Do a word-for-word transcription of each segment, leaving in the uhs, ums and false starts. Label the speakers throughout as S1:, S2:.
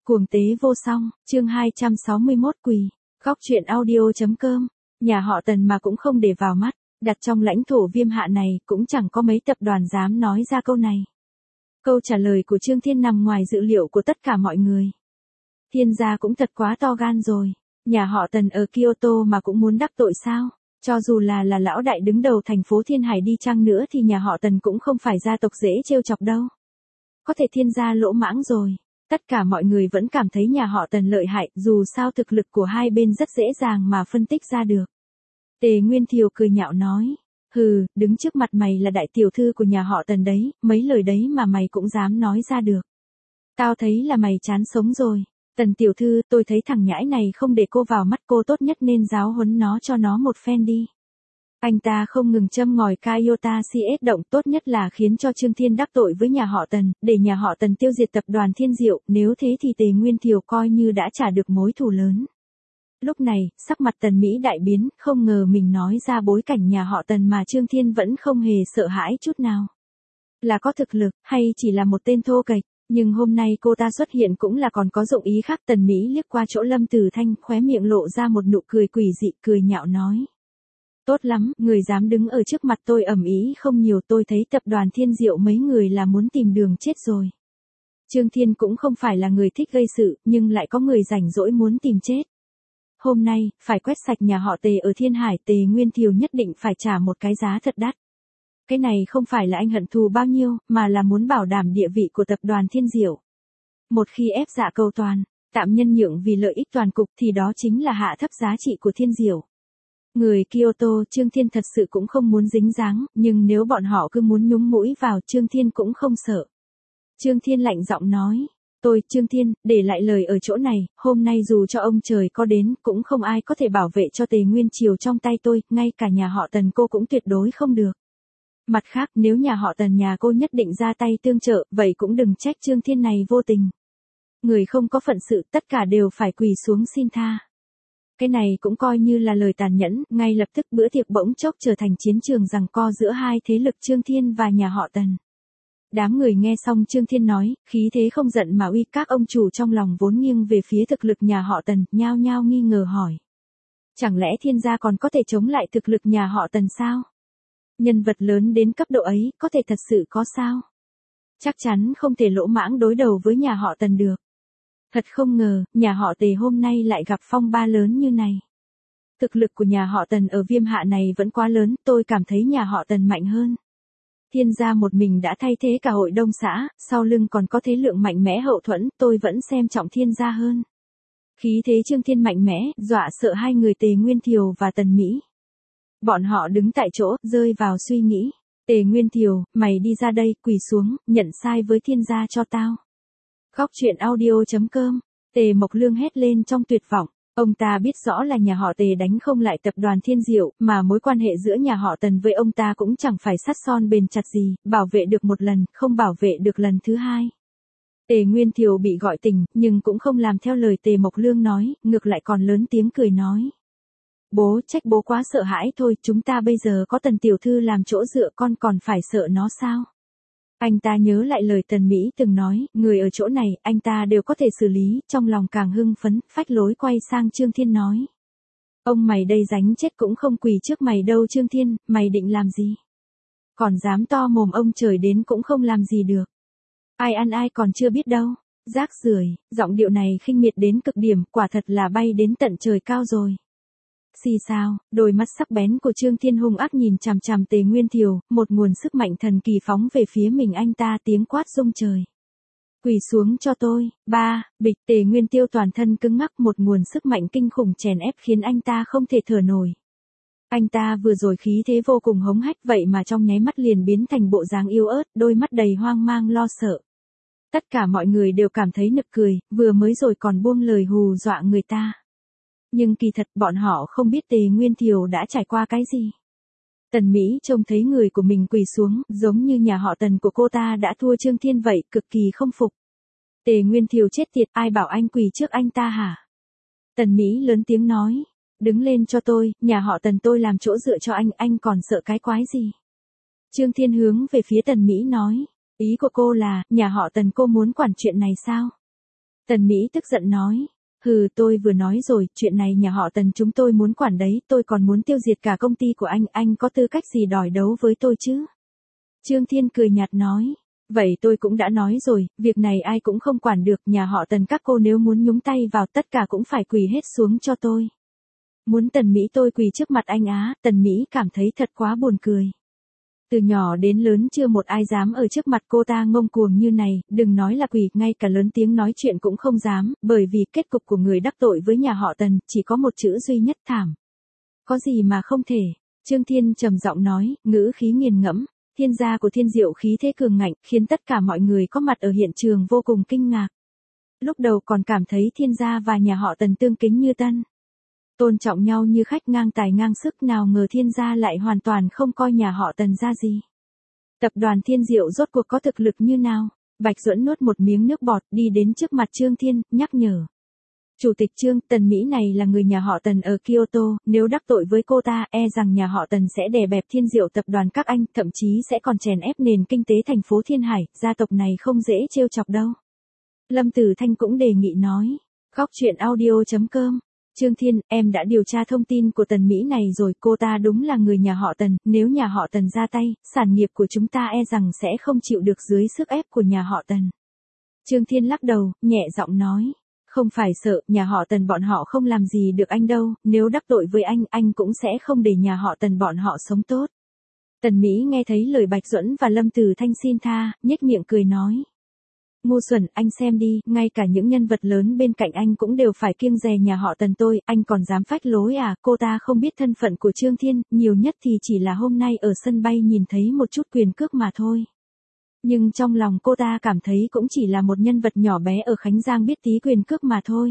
S1: Cuồng tế vô song, chương hai trăm sáu mươi mốt quỳ. Góc truyện audio.com. Nhà họ Tần mà cũng không để vào mắt, đặt trong lãnh thổ Viêm Hạ này cũng chẳng có mấy tập đoàn dám nói ra câu này. Câu trả lời của Trương Thiên nằm ngoài dự liệu của tất cả mọi người. Thiên gia cũng thật quá to gan rồi, nhà họ Tần ở Kyoto mà cũng muốn đắc tội sao? Cho dù là là lão đại đứng đầu thành phố Thiên Hải đi chăng nữa thì nhà họ Tần cũng không phải gia tộc dễ trêu chọc đâu. Có thể thiên gia lỗ mãng rồi. Tất cả mọi người vẫn cảm thấy nhà họ Tần lợi hại, dù sao thực lực của hai bên rất dễ dàng mà phân tích ra được. Tề Nguyên Thiều cười nhạo nói, hừ, đứng trước mặt mày là đại tiểu thư của nhà họ Tần đấy, mấy lời đấy mà mày cũng dám nói ra được. Tao thấy là mày chán sống rồi. Tần tiểu thư, tôi thấy thằng nhãi này không để cô vào mắt, cô tốt nhất nên giáo huấn nó cho nó một phen đi. Anh ta không ngừng châm ngòi Kyoto xê ét động, tốt nhất là khiến cho Trương Thiên đắc tội với nhà họ Tần, để nhà họ Tần tiêu diệt tập đoàn Thiên Diệu, nếu thế thì Tề Nguyên Thiều coi như đã trả được mối thù lớn. Lúc này, sắc mặt Tần Mỹ đại biến, không ngờ mình nói ra bối cảnh nhà họ Tần mà Trương Thiên vẫn không hề sợ hãi chút nào. Là có thực lực, hay chỉ là một tên thô kệch, nhưng hôm nay cô ta xuất hiện cũng là còn có dụng ý khác. Tần Mỹ liếc qua chỗ Lâm Tử Thanh, khóe miệng lộ ra một nụ cười quỷ dị, cười nhạo nói. Tốt lắm, người dám đứng ở trước mặt tôi ầm ĩ không nhiều, tôi thấy tập đoàn Thiên Diệu mấy người là muốn tìm đường chết rồi. Trương Thiên cũng không phải là người thích gây sự, nhưng lại có người rảnh rỗi muốn tìm chết. Hôm nay, phải quét sạch nhà họ Tề ở Thiên Hải, Tề Nguyên Thiều nhất định phải trả một cái giá thật đắt. Cái này không phải là anh hận thù bao nhiêu, mà là muốn bảo đảm địa vị của tập đoàn Thiên Diệu. Một khi ép dạ cầu toàn, tạm nhân nhượng vì lợi ích toàn cục thì đó chính là hạ thấp giá trị của Thiên Diệu. Người Kyoto, Trương Thiên thật sự cũng không muốn dính dáng, nhưng nếu bọn họ cứ muốn nhúng mũi vào, Trương Thiên cũng không sợ. Trương Thiên lạnh giọng nói, tôi, Trương Thiên, để lại lời ở chỗ này, hôm nay dù cho ông trời có đến, cũng không ai có thể bảo vệ cho Tề Nguyên Triều trong tay tôi, ngay cả nhà họ Tần cô cũng tuyệt đối không được. Mặt khác, nếu nhà họ Tần nhà cô nhất định ra tay tương trợ, vậy cũng đừng trách Trương Thiên này vô tình. Người không có phận sự, tất cả đều phải quỳ xuống xin tha. Cái này cũng coi như là lời tàn nhẫn, ngay lập tức bữa tiệc bỗng chốc trở thành chiến trường giằng co giữa hai thế lực Trương Thiên và nhà họ Tần. Đám người nghe xong Trương Thiên nói, khí thế không giận mà uy, các ông chủ trong lòng vốn nghiêng về phía thực lực nhà họ Tần, nhao nhao nghi ngờ hỏi. Chẳng lẽ Thiên gia còn có thể chống lại thực lực nhà họ Tần sao? Nhân vật lớn đến cấp độ ấy, có thể thật sự có sao? Chắc chắn không thể lỗ mãng đối đầu với nhà họ Tần được. Thật không ngờ, nhà họ Tề hôm nay lại gặp phong ba lớn như này. Thực lực của nhà họ Tần ở Viêm Hạ này vẫn quá lớn, tôi cảm thấy nhà họ Tần mạnh hơn. Thiên gia một mình đã thay thế cả hội đông xã, sau lưng còn có thế lượng mạnh mẽ hậu thuẫn, tôi vẫn xem trọng Thiên gia hơn. Khí thế Trương Thiên mạnh mẽ, dọa sợ hai người Tề Nguyên Thiều và Tần Mỹ. Bọn họ đứng tại chỗ, rơi vào suy nghĩ. Tề Nguyên Thiều, mày đi ra đây, quỳ xuống, nhận sai với Thiên gia cho tao. Góc truyện audio.com. Tề Mộc Lương hét lên trong tuyệt vọng. Ông ta biết rõ là nhà họ Tề đánh không lại tập đoàn Thiên Diệu, mà mối quan hệ giữa nhà họ Tần với ông ta cũng chẳng phải sắt son bền chặt gì, bảo vệ được một lần, không bảo vệ được lần thứ hai. Tề Nguyên Thiều bị gọi tỉnh, nhưng cũng không làm theo lời Tề Mộc Lương nói, ngược lại còn lớn tiếng cười nói. Bố, trách bố quá sợ hãi thôi, chúng ta bây giờ có Tần tiểu thư làm chỗ dựa, con còn phải sợ nó sao? Anh ta nhớ lại lời Tần Mỹ từng nói, người ở chỗ này, anh ta đều có thể xử lý, trong lòng càng hưng phấn, phách lối quay sang Trương Thiên nói. Ông mày đây ránh chết cũng không quỳ trước mày đâu Trương Thiên, mày định làm gì? Còn dám to mồm, ông trời đến cũng không làm gì được. Ai ăn ai còn chưa biết đâu. Rác rưởi, giọng điệu này khinh miệt đến cực điểm, quả thật là bay đến tận trời cao rồi. Xì sao, đôi mắt sắc bén của Trương Thiên hung ác nhìn chằm chằm Tề Nguyên Thiều, một nguồn sức mạnh thần kỳ phóng về phía mình, anh ta tiếng quát rung trời. Quỳ xuống cho tôi, ba, bịch. Tề Nguyên Tiêu toàn thân cứng ngắc, một nguồn sức mạnh kinh khủng chèn ép khiến anh ta không thể thở nổi. Anh ta vừa rồi khí thế vô cùng hống hách, vậy mà trong nháy mắt liền biến thành bộ dáng yếu ớt, đôi mắt đầy hoang mang lo sợ. Tất cả mọi người đều cảm thấy nực cười, vừa mới rồi còn buông lời hù dọa người ta. Nhưng kỳ thật bọn họ không biết Tề Nguyên Thiều đã trải qua cái gì. Tần Mỹ trông thấy người của mình quỳ xuống, giống như nhà họ Tần của cô ta đã thua Trương Thiên vậy, cực kỳ không phục. Tề Nguyên Thiều chết tiệt, ai bảo anh quỳ trước anh ta hả? Tần Mỹ lớn tiếng nói, đứng lên cho tôi, nhà họ Tần tôi làm chỗ dựa cho anh, anh còn sợ cái quái gì? Trương Thiên hướng về phía Tần Mỹ nói, ý của cô là, nhà họ Tần cô muốn quản chuyện này sao? Tần Mỹ tức giận nói. Hừ, tôi vừa nói rồi, chuyện này nhà họ Tần chúng tôi muốn quản đấy, tôi còn muốn tiêu diệt cả công ty của anh, anh có tư cách gì đòi đấu với tôi chứ? Trương Thiên cười nhạt nói. Vậy tôi cũng đã nói rồi, việc này ai cũng không quản được, nhà họ Tần các cô nếu muốn nhúng tay vào tất cả cũng phải quỳ hết xuống cho tôi. Muốn Tần Mỹ tôi quỳ trước mặt anh á, Tần Mỹ cảm thấy thật quá buồn cười. Từ nhỏ đến lớn chưa một ai dám ở trước mặt cô ta ngông cuồng như này, đừng nói là quỳ, ngay cả lớn tiếng nói chuyện cũng không dám, bởi vì kết cục của người đắc tội với nhà họ Tần, chỉ có một chữ duy nhất: thảm. Có gì mà không thể, Trương Thiên trầm giọng nói, ngữ khí nghiền ngẫm. Thiên gia của Thiên Diệu khí thế cường ngạnh, khiến tất cả mọi người có mặt ở hiện trường vô cùng kinh ngạc. Lúc đầu còn cảm thấy Thiên gia và nhà họ Tần tương kính như tân. Tôn trọng nhau như khách ngang tài ngang sức, nào ngờ Thiên gia lại hoàn toàn không coi nhà họ Tần ra gì. Tập đoàn Thiên Diệu rốt cuộc có thực lực như nào? Bạch Duẫn nuốt một miếng nước bọt, đi đến trước mặt Trương Thiên, nhắc nhở. Chủ tịch Trương, Tần Mỹ này là người nhà họ Tần ở Kyoto, nếu đắc tội với cô ta, e rằng nhà họ Tần sẽ đè bẹp Thiên Diệu tập đoàn các anh, thậm chí sẽ còn chèn ép nền kinh tế thành phố Thiên Hải, gia tộc này không dễ trêu chọc đâu. Lâm Tử Thanh cũng đề nghị nói. Góc truyện audio chấm com. Trương Thiên, em đã điều tra thông tin của Tần Mỹ này rồi, cô ta đúng là người nhà họ Tần, nếu nhà họ Tần ra tay, sản nghiệp của chúng ta e rằng sẽ không chịu được dưới sức ép của nhà họ Tần. Trương Thiên lắc đầu, nhẹ giọng nói. Không phải sợ, nhà họ Tần bọn họ không làm gì được anh đâu, nếu đắc tội với anh, anh cũng sẽ không để nhà họ Tần bọn họ sống tốt. Tần Mỹ nghe thấy lời Bạch Duẫn và Lâm Tử Thanh xin tha, nhếch miệng cười nói. Ngu xuẩn, anh xem đi, ngay cả những nhân vật lớn bên cạnh anh cũng đều phải kiêng dè nhà họ Tần tôi, anh còn dám phách lối à? Cô ta không biết thân phận của Trương Thiên, nhiều nhất thì chỉ là hôm nay ở sân bay nhìn thấy một chút quyền cước mà thôi. Nhưng trong lòng cô ta cảm thấy cũng chỉ là một nhân vật nhỏ bé ở Khánh Giang biết tí quyền cước mà thôi.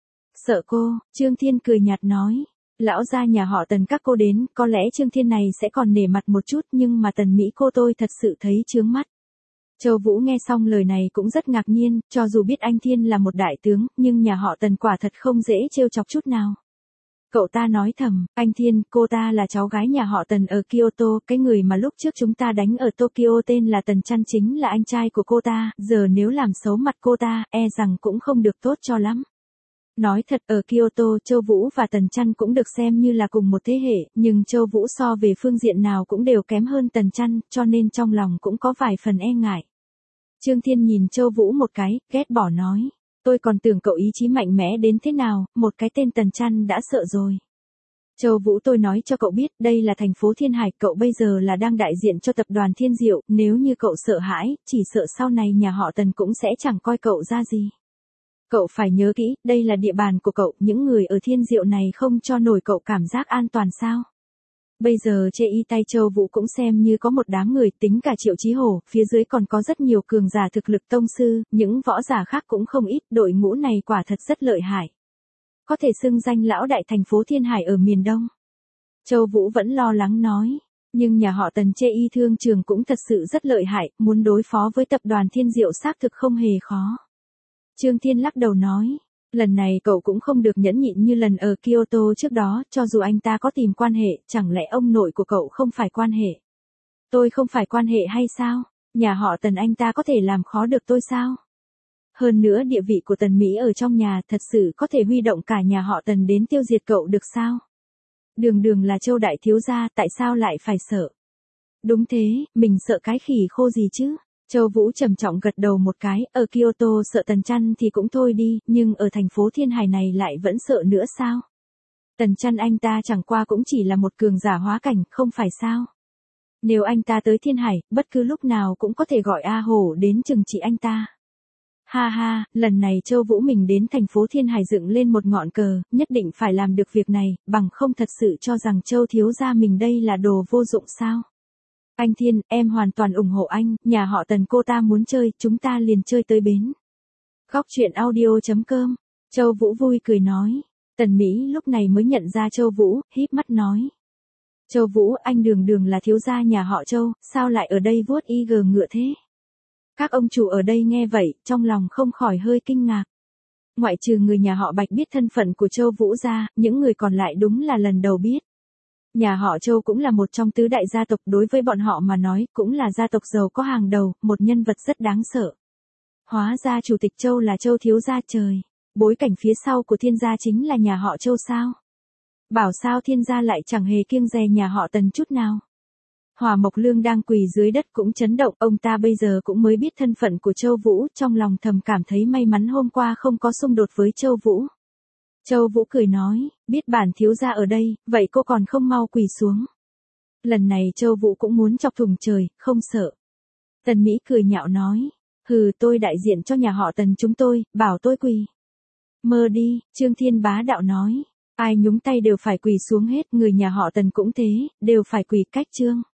S1: Sợ cô, Trương Thiên cười nhạt nói. Lão gia nhà họ Tần các cô đến, có lẽ Trương Thiên này sẽ còn nể mặt một chút, nhưng mà Tần Mỹ cô tôi thật sự thấy chướng mắt. Châu Vũ nghe xong lời này cũng rất ngạc nhiên, cho dù biết anh Thiên là một đại tướng, nhưng nhà họ Tần quả thật không dễ trêu chọc chút nào. Cậu ta nói thầm, anh Thiên, cô ta là cháu gái nhà họ Tần ở Kyoto, cái người mà lúc trước chúng ta đánh ở Tokyo tên là Tần Chăn chính là anh trai của cô ta, giờ nếu làm xấu mặt cô ta, e rằng cũng không được tốt cho lắm. Nói thật, ở Kyoto, Châu Vũ và Tần Chăn cũng được xem như là cùng một thế hệ, nhưng Châu Vũ so về phương diện nào cũng đều kém hơn Tần Chăn, cho nên trong lòng cũng có vài phần e ngại. Trương Thiên nhìn Châu Vũ một cái, ghét bỏ nói. Tôi còn tưởng cậu ý chí mạnh mẽ đến thế nào, một cái tên Tần Chăn đã sợ rồi. Châu Vũ, tôi nói cho cậu biết, đây là thành phố Thiên Hải, cậu bây giờ là đang đại diện cho tập đoàn Thiên Diệu, nếu như cậu sợ hãi, chỉ sợ sau này nhà họ Tần cũng sẽ chẳng coi cậu ra gì. Cậu phải nhớ kỹ, đây là địa bàn của cậu, những người ở Thiên Diệu này không cho nổi cậu cảm giác an toàn sao. Bây giờ chê y tay Châu Vũ cũng xem như có một đám người, tính cả Triệu Chí Hổ, phía dưới còn có rất nhiều cường giả thực lực tông sư, những võ giả khác cũng không ít, đội ngũ này quả thật rất lợi hại. Có thể xưng danh lão đại thành phố Thiên Hải ở miền Đông. Châu Vũ vẫn lo lắng nói, nhưng nhà họ Tần chê y thương trường cũng thật sự rất lợi hại, muốn đối phó với tập đoàn Thiên Diệu xác thực không hề khó. Trương Thiên lắc đầu nói. Lần này cậu cũng không được nhẫn nhịn như lần ở Kyoto trước đó, cho dù anh ta có tìm quan hệ, chẳng lẽ ông nội của cậu không phải quan hệ? Tôi không phải quan hệ hay sao? Nhà họ Tần anh ta có thể làm khó được tôi sao? Hơn nữa địa vị của Tần Mỹ ở trong nhà thật sự có thể huy động cả nhà họ Tần đến tiêu diệt cậu được sao? Đường đường là Châu đại thiếu gia, tại sao lại phải sợ? Đúng thế, mình sợ cái khỉ khô gì chứ? Châu Vũ trầm trọng gật đầu một cái, ở Kyoto sợ Tần Chăn thì cũng thôi đi, nhưng ở thành phố Thiên Hải này lại vẫn sợ nữa sao? Tần Chăn anh ta chẳng qua cũng chỉ là một cường giả hóa cảnh, không phải sao? Nếu anh ta tới Thiên Hải, bất cứ lúc nào cũng có thể gọi A Hổ đến trừng trị anh ta. Ha ha, lần này Châu Vũ mình đến thành phố Thiên Hải dựng lên một ngọn cờ, nhất định phải làm được việc này, bằng không thật sự cho rằng Châu thiếu gia mình đây là đồ vô dụng sao? Anh Thiên, em hoàn toàn ủng hộ anh, nhà họ Tần cô ta muốn chơi, chúng ta liền chơi tới bến. Góc truyện audio chấm com. Châu Vũ vui cười nói. Tần Mỹ lúc này mới nhận ra Châu Vũ, híp mắt nói. Châu Vũ, anh đường đường là thiếu gia nhà họ Châu, sao lại ở đây vuốt y gờ ngựa thế? Các ông chủ ở đây nghe vậy, trong lòng không khỏi hơi kinh ngạc. Ngoại trừ người nhà họ Bạch biết thân phận của Châu Vũ ra, những người còn lại đúng là lần đầu biết. Nhà họ Châu cũng là một trong tứ đại gia tộc, đối với bọn họ mà nói cũng là gia tộc giàu có hàng đầu, một nhân vật rất đáng sợ. Hóa ra chủ tịch Châu là Châu thiếu gia trời. Bối cảnh phía sau của Thiên gia chính là nhà họ Châu sao? Bảo sao Thiên gia lại chẳng hề kiêng dè nhà họ Tần chút nào. Hỏa Mộc Lương đang quỳ dưới đất cũng chấn động, ông ta bây giờ cũng mới biết thân phận của Châu Vũ, trong lòng thầm cảm thấy may mắn hôm qua không có xung đột với Châu Vũ. Châu Vũ cười nói, biết bản thiếu gia ở đây, vậy cô còn không mau quỳ xuống. Lần này Châu Vũ cũng muốn chọc thủng trời, không sợ. Tần Mỹ cười nhạo nói, hừ, tôi đại diện cho nhà họ Tần chúng tôi, bảo tôi quỳ. Mơ đi, Trương Thiên bá đạo nói, ai nhúng tay đều phải quỳ xuống hết, người nhà họ Tần cũng thế, đều phải quỳ cách Trương.